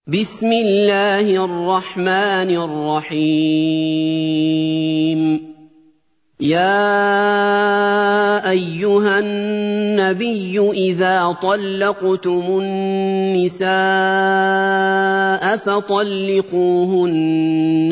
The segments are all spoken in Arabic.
بسم الله الرحمن الرحيم. يا أيها النبي إذا طلقتم النساء فطلقوهن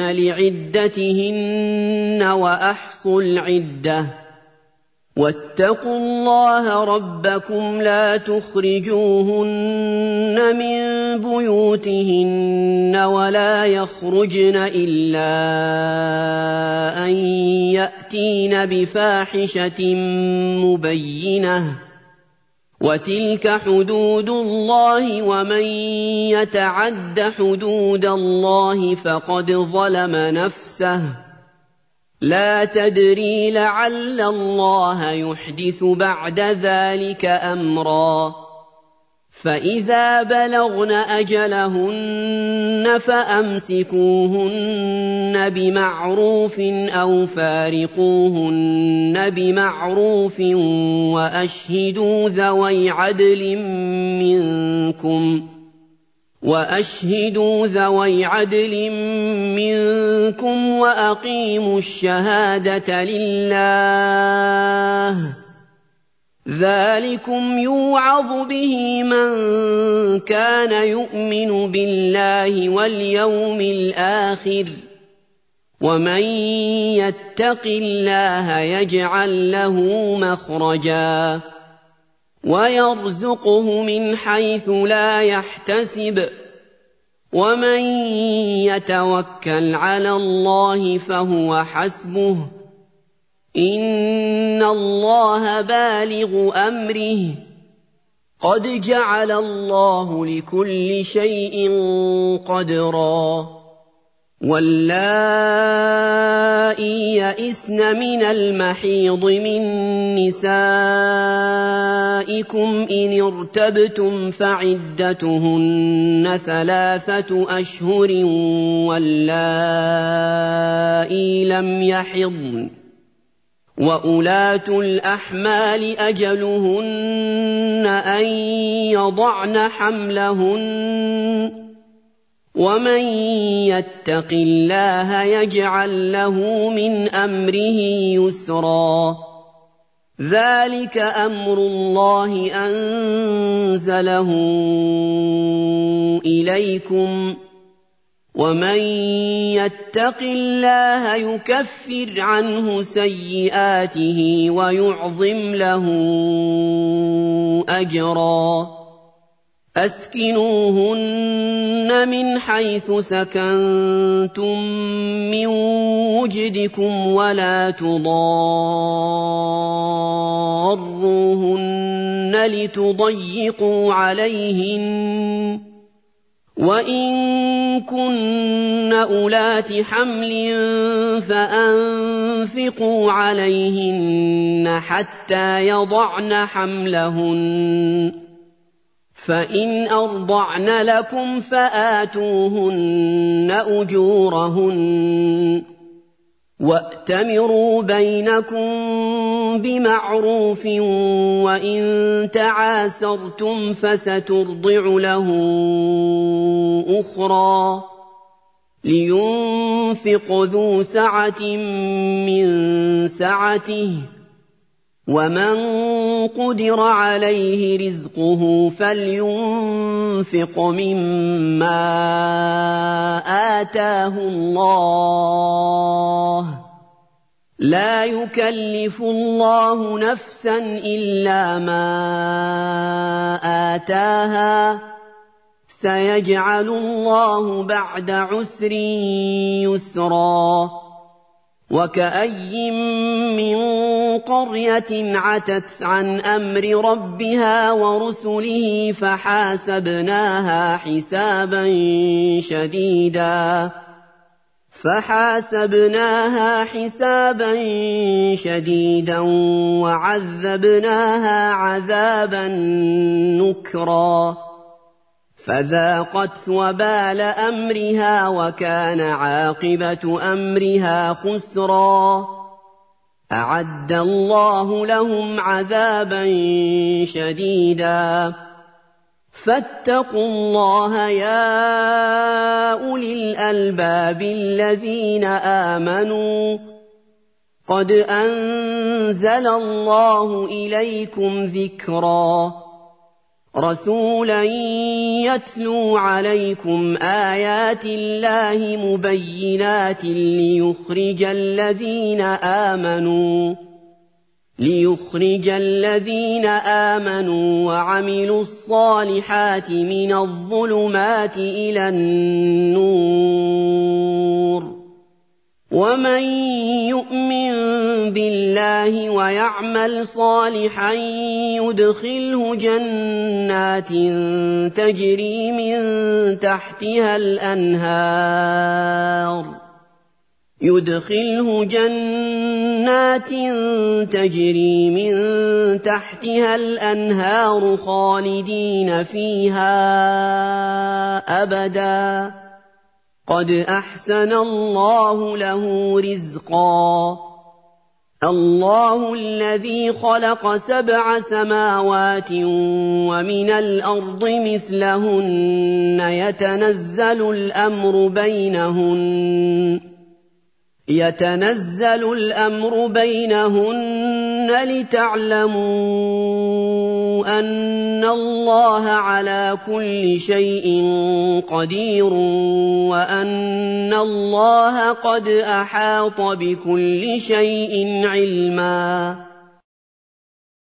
لعدتهن وأحصوا العدة واتقوا الله ربكم لا تخرجوهن من بيوتهن ولا يخرجن إلا أن يأتين بفاحشة مبينة وتلك حدود الله ومن يتعد حدود الله فقد ظلم نفسه لا تدري لعل الله يحدث بعد ذلك أمرا فإذا بلغن أجلهن فأمسكوهن بمعروف أو فارقوهن بمعروف وأشهدوا ذوي عدل منكم وأقيموا الشهادة لله ذلكم يوعظ به من كان يؤمن بالله واليوم الآخر ومن يتق الله يجعل له مخرجا ويرزقه من حيث لا يحتسب ومن يتوكل على الله فهو حسبه إن الله بالغ أمره قد جعل الله لكل شيء قدرا واللائي يئسن من المحيض من نسائكم إن ارتبتم فعدتهن 3 أشهر واللائي لم يحضن وأولاة الأحمال أجلهن أن يضعن حملهن ومن يتق الله يجعل له من أمره يسرا ذلك أمر الله أنزله إليكم ومن يتق الله يكفر عنه سيئاته ويعظم له أجرا أسكنوهن من حيث سكنتم من وجدكم ولا تضاروهن لتضيقوا عليهن وإن كن أولات حمل فأنفقوا عليهن حتى يضعن حملهن فإن أرضعن لكم فآتوهن أجورهن وأتمروا بينكم بمعروف وإن تعاسرتم فسترضع له أخرى لينفق ذو سعة من سعته ومن قدر عليه رزقه فلينفق مما آتاه الله لا يكلف الله نفسا إلا ما آتاها سيجعل الله بعد عسر يسرا وكأي من قرية عتت عن أمر ربها ورسله فحاسبناها حسابا شديدا وعذبناها عذابا نكرا فذاقت وبال أمرها وكان عاقبة أمرها خسرا أعد الله لهم عذابا شديدا فاتقوا الله يا أولي الألباب الذين آمنوا قد أنزل الله إليكم ذكرا رسولا يتلو عليكم آيات الله مبينات ليخرج الذين آمنوا وعملوا الصالحات من الظلمات إلى النور ومن يؤمن بالله ويعمل صالحا يدخله جنات تجري من تحتها الأنهار خالدين فيها أبدا قد أحسن الله له رزقا الله الذي خلق 7 سماوات ومن الأرض مثلهن يتنزل الأمر بينهن لتعلموا أن الله على كل شيء قدير وأن الله قد أحاط بكل شيء علما